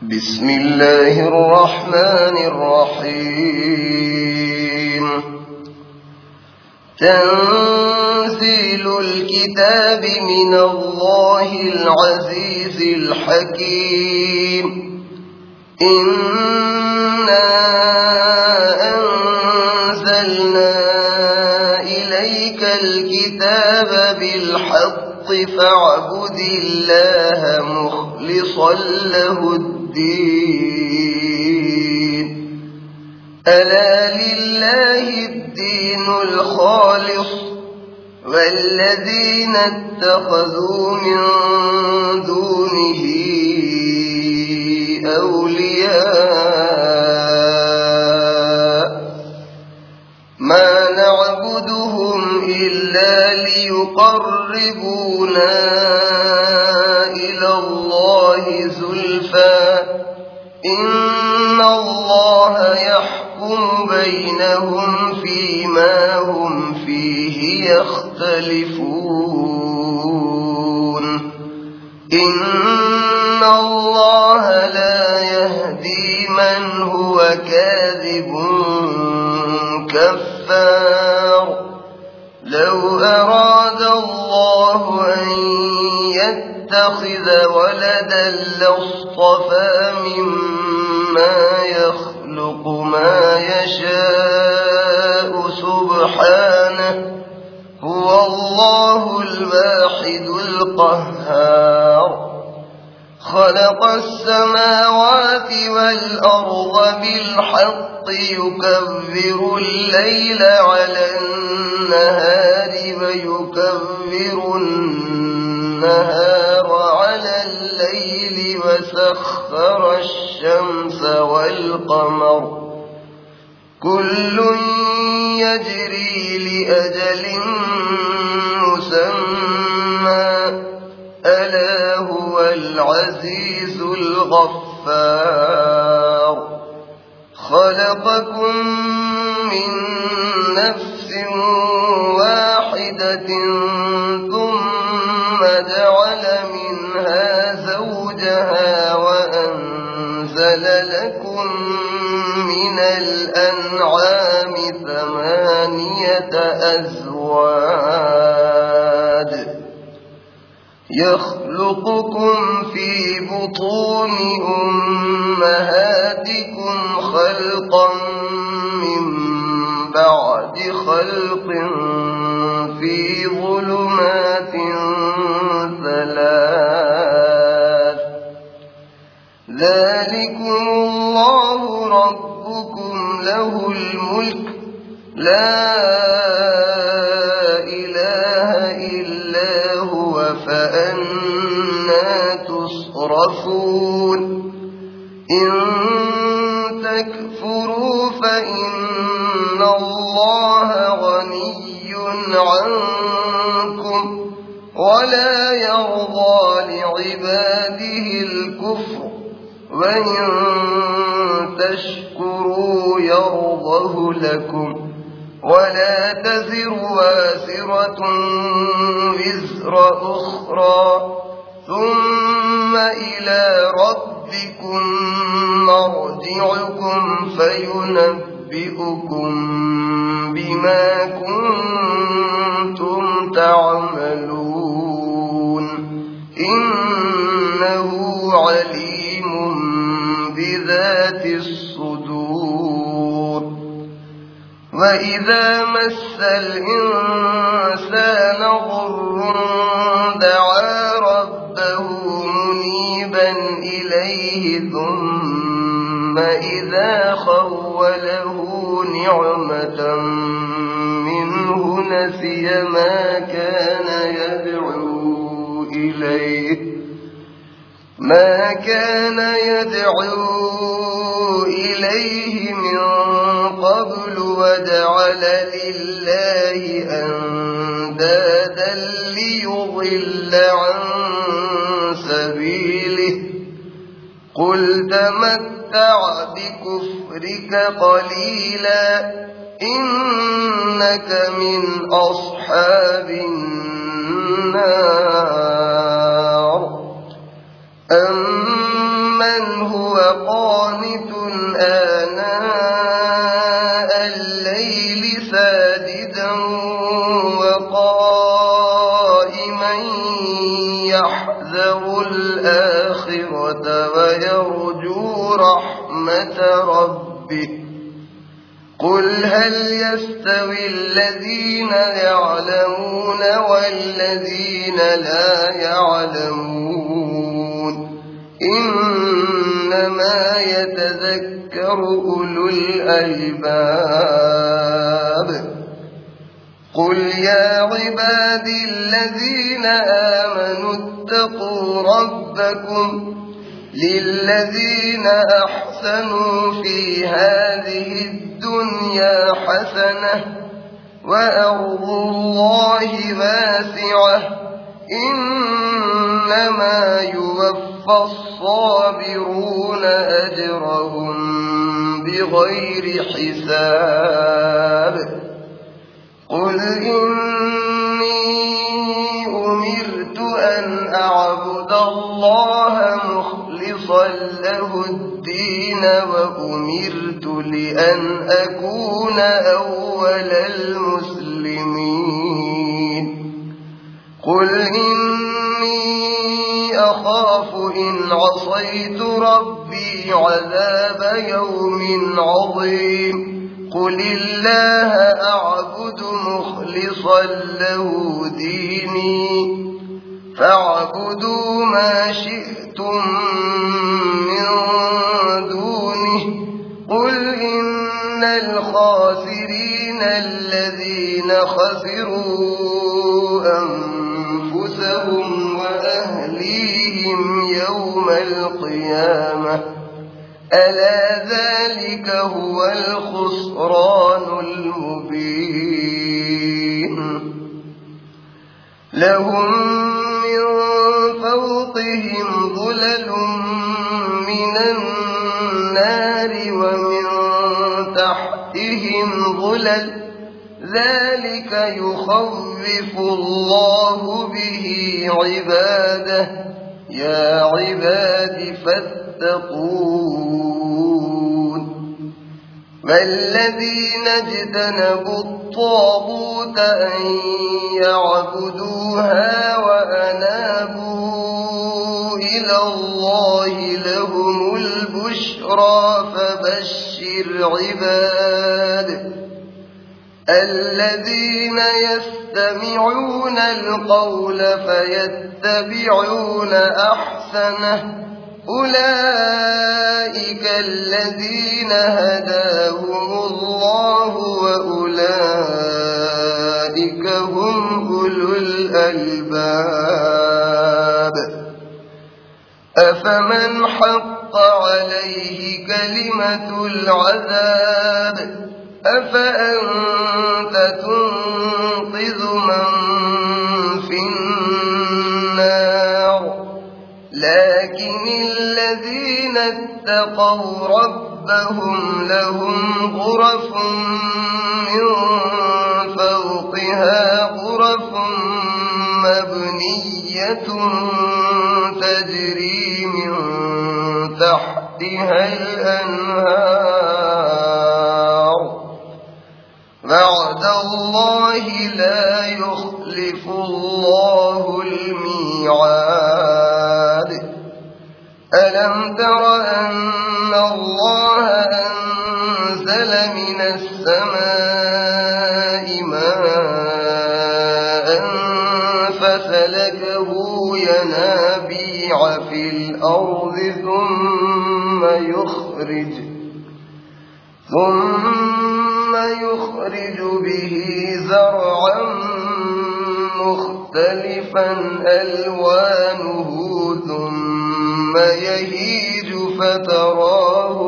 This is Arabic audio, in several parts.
بسم الله الرحمن الرحيم. تنزيل الكتاب من الله العزيز الحكيم. إنا أنزلنا إليك الكتاب بالحق فاعبد الله مخلصا له الدين. ألا لله الدين الخالص والذين اتخذوا من دونه أولياء ما نعبدهم إلا ليقربونا إلى الله زلفى إن الله يحكم بينهم فيما هم فيه يختلفون. إن الله لا يهدي من هو كاذب كفار. لو أراد الله أن يتخذ ولدا لاصطفى مما يخلق ما يشاء سبحانه هو الله الواحد القهار. خلق السماوات والأرض بالحق يكبر الليل على النهار ويكبر النهار على الليل وسخر الشمس والقمر كل يجري لأجل مسمى ألا هو العزيز الغفار. خلقكم من نفس واحدة ثم جعل منها زوجها وأنزل لكم من الأنعام 8 أزواج يخلقكم في بطون أمهاتكم خلقا من بعد خلق في ظلمات 3 ذلكم الله ربكم له الملك لا إله إلا هو فأنا تصرفون. إن تكفروا فإن الله غني عنكم ولا يرضى لعباده الكفر وإن تشكروا يرضه لكم ولا تزر وازرة وزر أخرى ثم إلى ربكم مرجعكم فينبئكم بما كنتم تعملون. إنه عليم بذات الصدور. وإذا مس الإنسان ضر دعا ربه منيبا إليه ثم إذا خوله نعمة منه نسي ما كان يدعو إليه من قبل وجعل لله أندادا ليضل عن سبيله. قل تمتع بكفرك قليلا إنك من أصحاب النار. أمن من هو قانت آناء الليل ساجدا وقائما يحذر الآخرة ويرجو رحمة ربه قل هل يستوي الذين يعلمون والذين لا يعلمون إنما يتذكر أولو الألباب قل يا عبادي الذين آمنوا اتقوا ربكم للذين أحسنوا في هذه الدنيا حسنة وأرض الله واسعة إنما يوفى الصابرون أجرهم بغير حساب قل إني أمرت أن أعبد الله مخلصا له الدين وأمرت لأن أكون أول المسلمين قل إني أخاف إن عصيت ربي عذاب يوم عظيم قل الله أعبد مخلصا له ديني فاعبدوا ما شئتم من دونه قل إن الخاسرين الذين خسروا أنفسهم وأهليهم يوم القيامة ألا ذلك هو الخسران المبين لهم من فوقهم ظلل من النار ومن تحتهم ظلل ذلك يخوف الله به عباده يا عباد فاتقون والذين اجتنبوا الطاغوت أن يعبدوها وأنابوا إلى الله لهم البشرى فبشر عباد الذين يستمعون القول فيتبعون أحسنه أولئك الذين هداهم الله وأولئك هم أولو الألباب أفمن حق عليه كلمة العذاب أفأنت تنقذ من في النار لكن الذين اتقوا ربهم لهم غرف من فوقها غرف مبنية تجري من تحتها الأنهار وعد الله لا يخلف الله الميعاد ألم تر أن الله أنزل من السماء ماء فسلكه ينابيع في الأرض ثم يخرج به زرعا مختلفا ألوانه ثم يهيج فتراه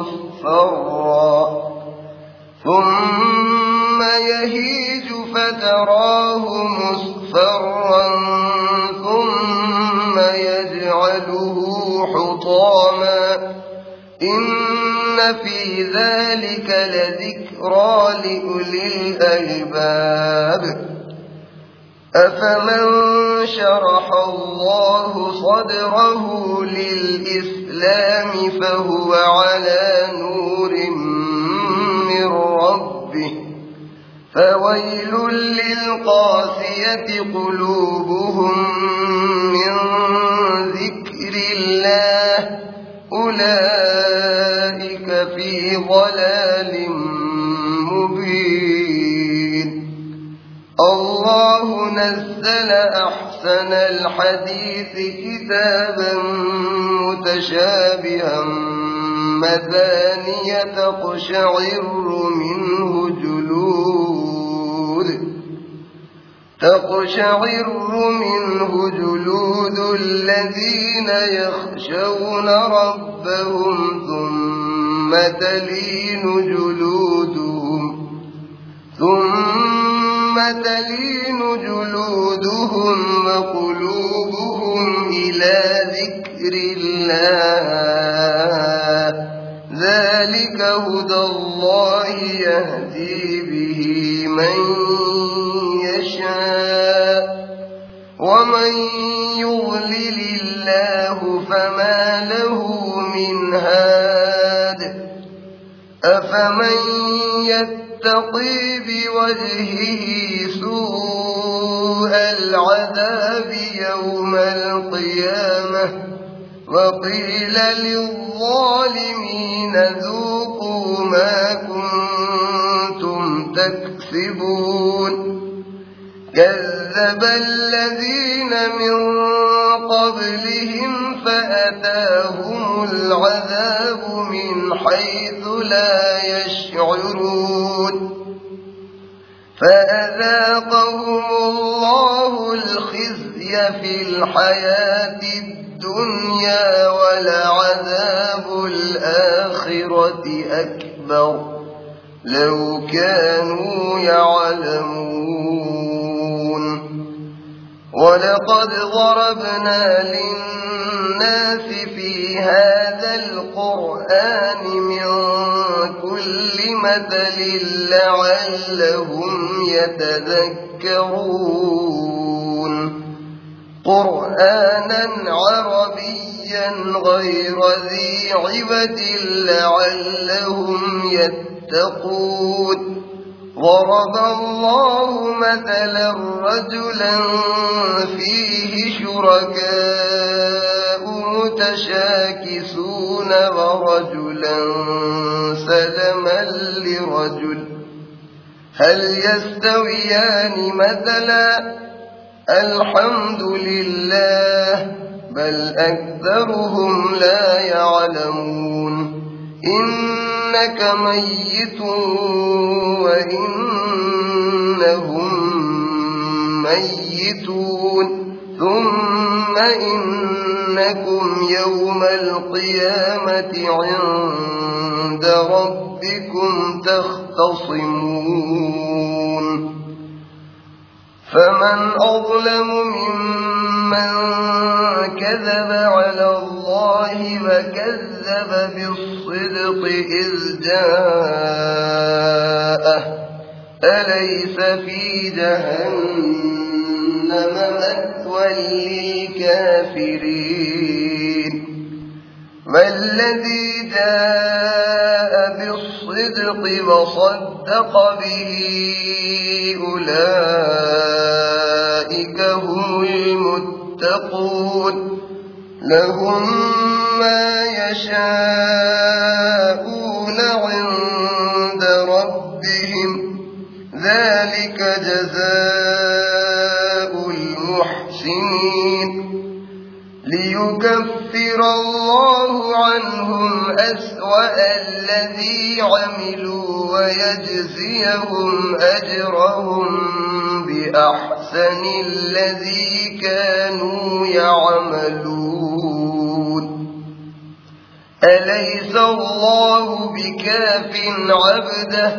مصفرا ثم يجعله حطاما إن في ذلك لذكرى لأولي الألباب أفمن شرح الله صدره للإسلام فهو على نور من ربه فويل للقاسية قلوبهم من ذكر الله أولئك في ضلال مبين. الله نزل أحسن الحديث كتابا متشابها مثانية تقشعر منه جلود الذين يخشون ربهم ثم تلين جلودهم وقلوبهم إلى ذكر الله ذلك هدى الله يهدي به من يشاء ومن يضلل الله فما له من هاد أفمن يتقي بوجهه سوء العذاب يوم القيامة وقيل للظالمين ذوقوا ما كنتم تكسبون كذب الذين من قبلهم فأتاهم العذاب من حيث لا يشعرون فأذاقهم الله الخزي في الحياة الدنيا ولعذاب الآخرة أكبر لو كانوا يعلمون. ولقد ضربنا للناس في هذا القرآن من كل مثل لعلهم يتذكرون قرآنا عربيا غير ذي عوج لعلهم يتقون. ضرب الله مثلا رجلا فيه شركاء متشاكسون ورجلا سلما لرجل هل يستويان مثلا الحمد لله بل أكثرهم لا يعلمون. إنك ميت وإنهم ميتون ثم إنكم يوم القيامة عند ربكم تختصمون. فمن أظلم ممن كذب على الله وكذب بالصدق إذ جاءه أليس في جهنم مثوى للكافرين والذي جاء بالصدق وصدق به أولئك هم المتقون لهم ما يشاءون عند ربهم ذلك جزاء المحسنين. ليكفر الله عنهم أسوأ الذي عملوا ويجزيهم أجرهم بأحسن الذي كانوا يعملون. أليس الله بكاف عبده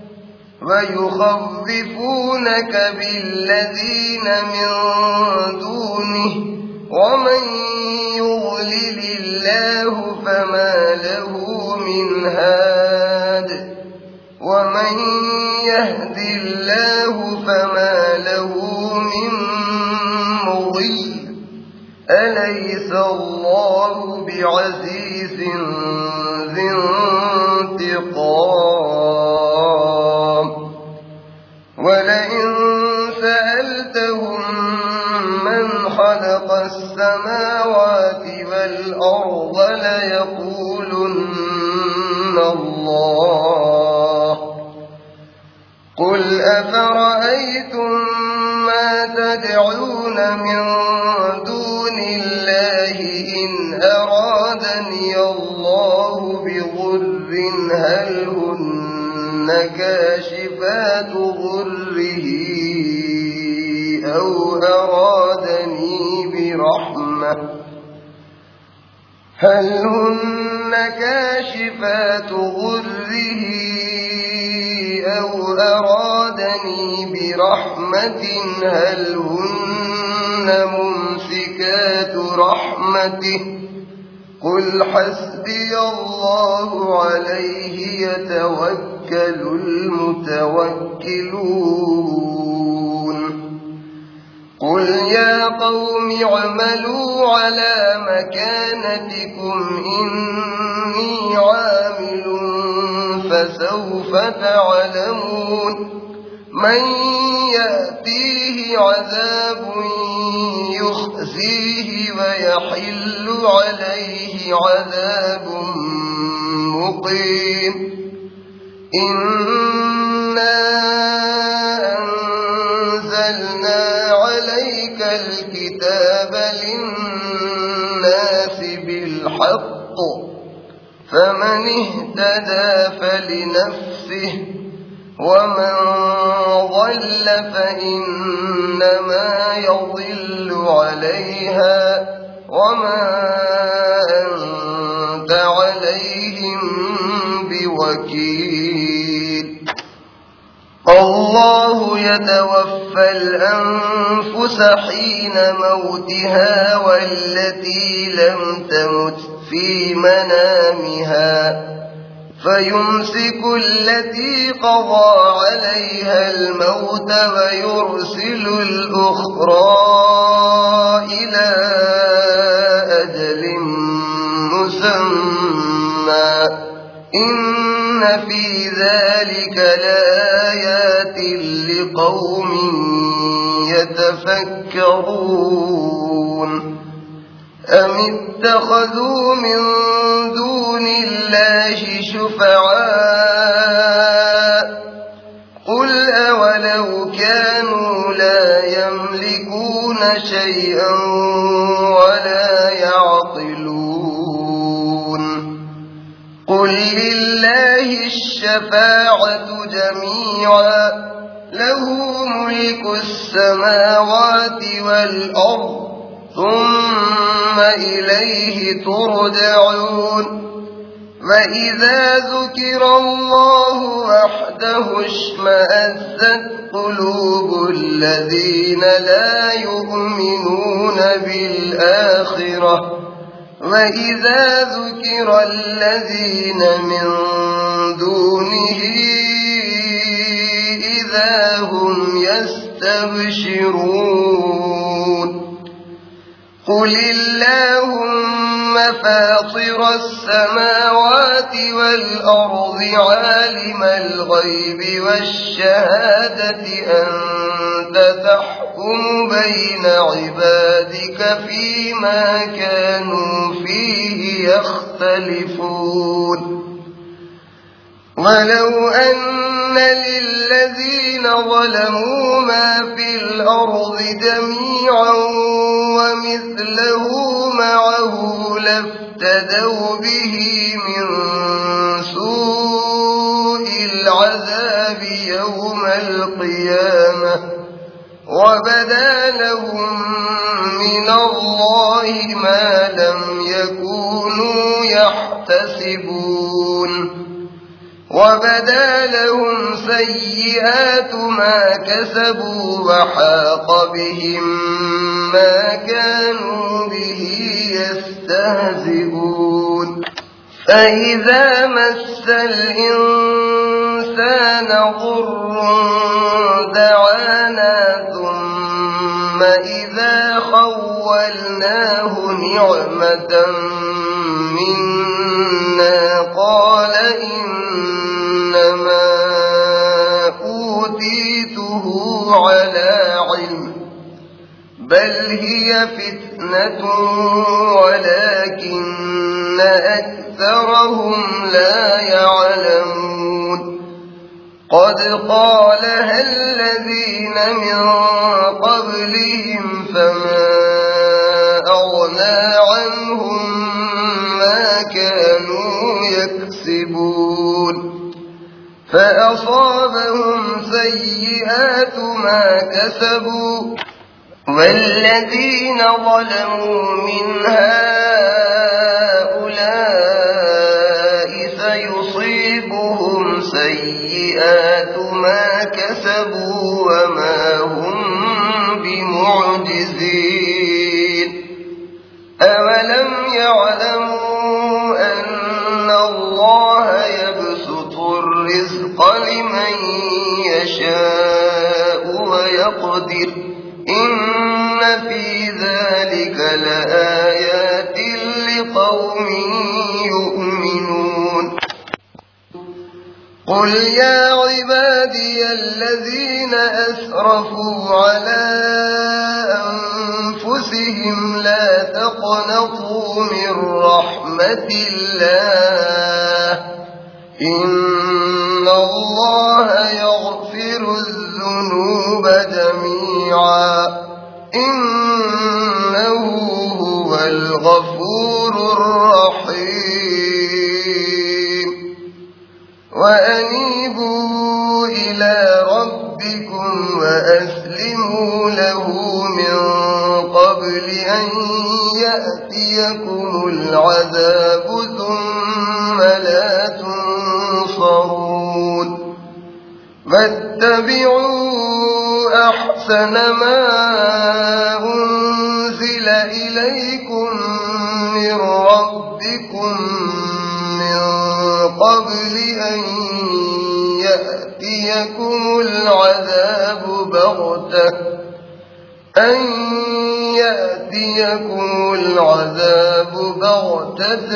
ويخوفونك بالذين من دونه ومن يضلل الله فما له من هاد ومن يهد الله فما له من مضل. أليس الله بعزيز ذي انتقام ولئن سألتهم من خلق السماوات والأرض ليقولن الله قل أفرأيتم ما تدعون من دون الله إن أرادني الله بضر هل هن كاشفات ضره أو أرادني برحمة هل هن كاشفات ضره أو أرادني برحمة هل هن ممسكات رحمته قل حسبي الله عليه يتوكل المتوكلون قل يا قوم اعملوا على مكانتكم إني عامل فسوف تعلمون من يأتيه عذاب يخزيه ويحل عليه عذاب مقيم إنا أنزلنا عليك الكتاب للناس بالحق فمن اهتدى فلنفسه ومن ضل فإنما يضل عليها وما أنت عليهم بوكيل الله يتوفى الأنفس حين موتها والتي لم تمت في منامها فيمسك التي قضى عليها الموت ويرسل الأخرى إلى أجل مسمى إن في ذلك لآيات لقوم يتفكرون أم اتخذوا من دون الله شفعاء قل أولو كانوا لا يملكون شيئا ولا يعقلون قل لله الشفاعة جميعا له ملك السماوات والأرض ثم إليه ترجعون وإذا ذكر الله وحده اشمأزت قلوب الذين لا يؤمنون بالآخرة وإذا ذكر الذين من دونه إذا هم يستبشرون قل اللهم فاطر السماوات والأرض عالم الغيب والشهادة أنت تحكم بين عبادك فيما كانوا فيه يختلفون ولو أن للذين ظلموا ما في الأرض جميعا ومثله معه لافتدوا به من سوء العذاب يوم القيامة وبدا لهم من الله ما لم يكونوا يحتسبون وبدا لهم سيئات ما كسبوا وحاق بهم ما كانوا به يستهزئون فإذا مس الإنسان ضر دعانا ثم إذا خولناه نعمة منا قال إنما أوتيته على علم بل هي فتنة ولكن أكثرهم لا يعلمون قد قالها الذين من قبلهم فما أغنى عنهم ما كانوا يكسبون فأصابهم سيئات ما كسبوا والذين ظلموا من هؤلاء سيصيبهم سيئات ما كسبوا وما هم بمعجزين أولم يعلموا أن الله يبسط الرزق لمن يشاء ويقدر إن في ذلك لآيات لقوم يؤمنون قل يا عبادي الذين أسرفوا على أنفسهم لا تقنطوا من رحمة الله إن الله يغفر الذنوب جميعا إنه هو الغفور الرحيم وأنيبوا إلى ربكم وأسلموا له من قبل أن يأتيكم العذاب ثم لا تنصرون واتبعوا أحسن ما أنزل إليكم من ربكم من قبل أن يأتيكم العذاب بغتة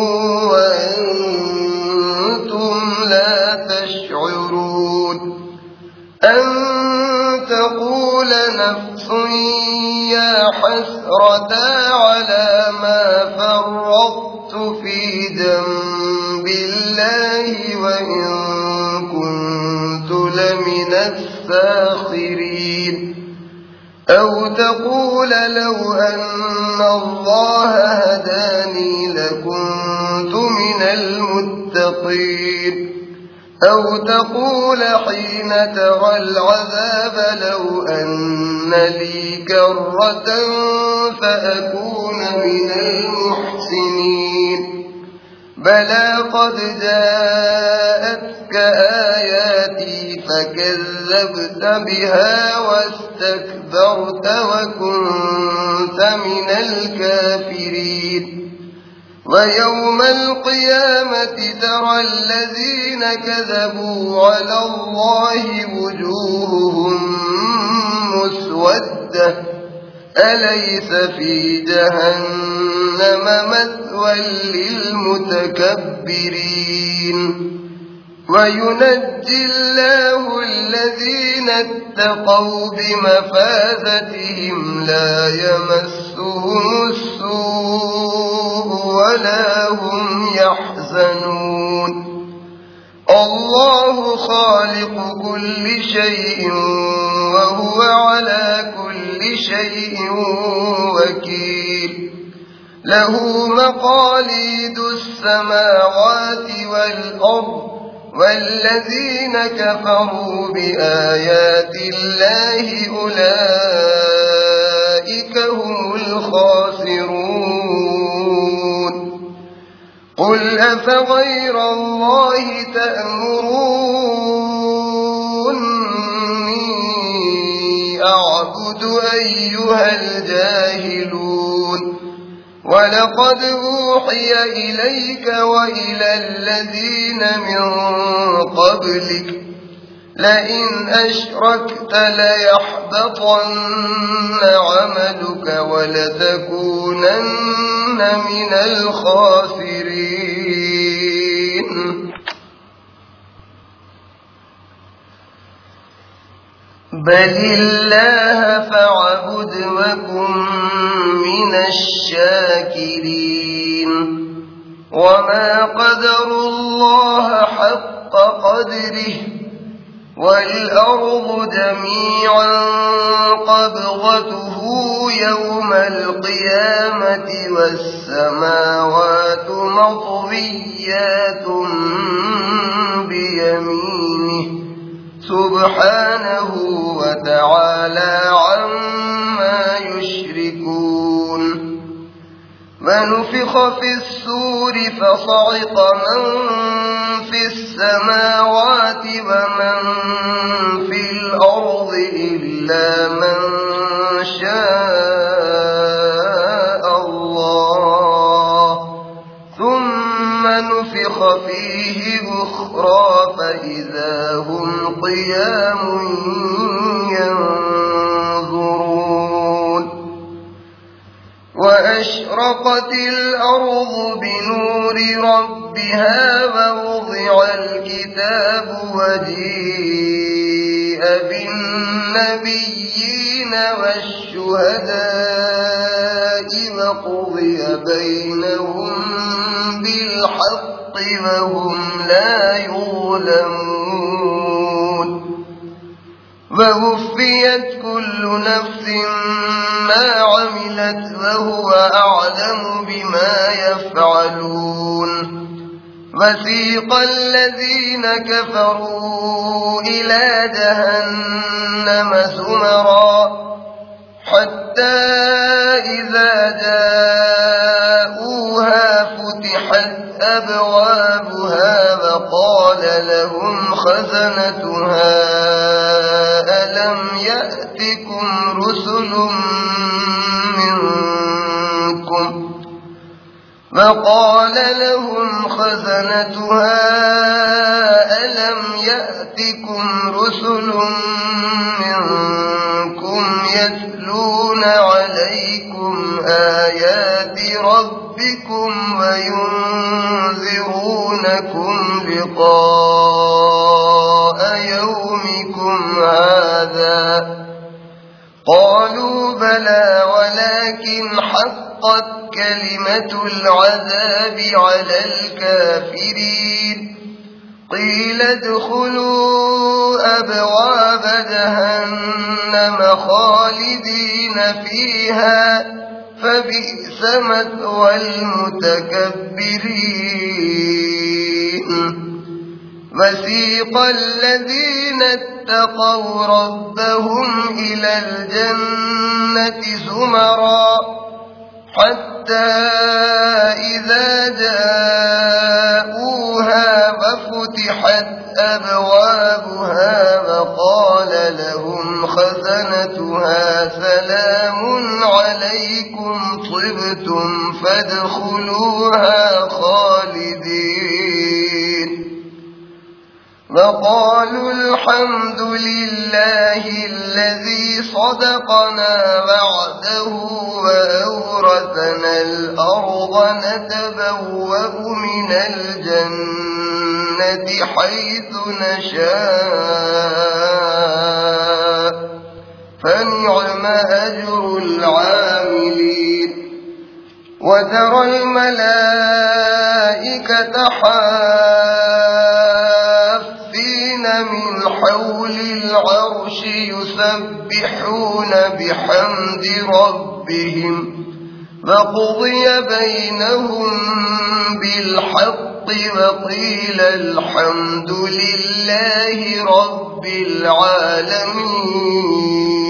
وأنتم لا تشعرون أن تقول نفس يا حسرة على ما فرطت في جنب الله وإن كنت لمن الساخرين أو تقول لو أن الله هداني لكنت من المتقين أو تقول حين ترى العذاب لو أن لي كرة فأكون من المحسنين بلى قد جاءتك آياتي فكذبت بها واستكبرت وكنت من الكافرين ويوم القيامة ترى الذين كذبوا على الله وجوههم مسودة أليس في جهنم مثوى للمتكبرين وينجي الله الذين اتقوا بمفازتهم لا يمسهم السوء ولا هم يحزنون الله خالق كل شيء وهو على كل شيء وكيل له مقاليد السماوات والأرض والذين كفروا بآيات الله أولئك هم الخاسرون قل أفغير الله تأمروني أعبد أيها الجاهلون ولقد أوحي إليك وإلى الذين من قبلك لئن أشركت ليحبطن عملك ولتكونن من الخاسرين بل الله فاعبد وكن من الشاكرين وما قدروا الله حق قدره والأرض جميعا قبضته يوم القيامة والسماوات مطويات بيمينه سبحانه وتعالى عما يشركون ونفخ في السور فصعق من في السماوات ومن في الأرض إلا من شاء الله ثم نفخ فيه أخرى فإذا هم قيام ينظرون وأشرقت الأرض بنور ربها ووضع الكتاب وجيء بالنبيين والشهداء وقضي بينهم بالحق وهم لا يظلمون ووفيت كل نفس ما عملت وهو أعلم بما يفعلون وسيق الذين كفروا إلى جهنم زمرا حتى إذا جاءوها فتحت أبوابها وقال لهم خزنتها ألم يأتكم رسل منكم وقال لهم خزنتها ألم يأتكم رسل منكم يتلون عليكم آيات ربكم وينذرونكم لقاء يومكم هذا قالوا بلى ولكن حقت كلمة العذاب على الكافرين قيل ادخلوا أبواب جهنم خالدين فيها فبئس مثوى المتكبرين وسيق الذين اتقوا ربهم إلى الجنة زمرا حتى إذا جاءوها وفتحت أبوابها وقال لهم خزنتها سلام عليكم طبتم فادخلوها خالدين وقالوا الحمد لله الذي صدقنا وعده وأورثنا الأرض نتبوأ من الجنة حيث نشاء فنعم أجر العاملين وترى الملائكة من حول العرش يسبحون بحمد ربهم وقضي بينهم بالحق وقيل الحمد لله رب العالمين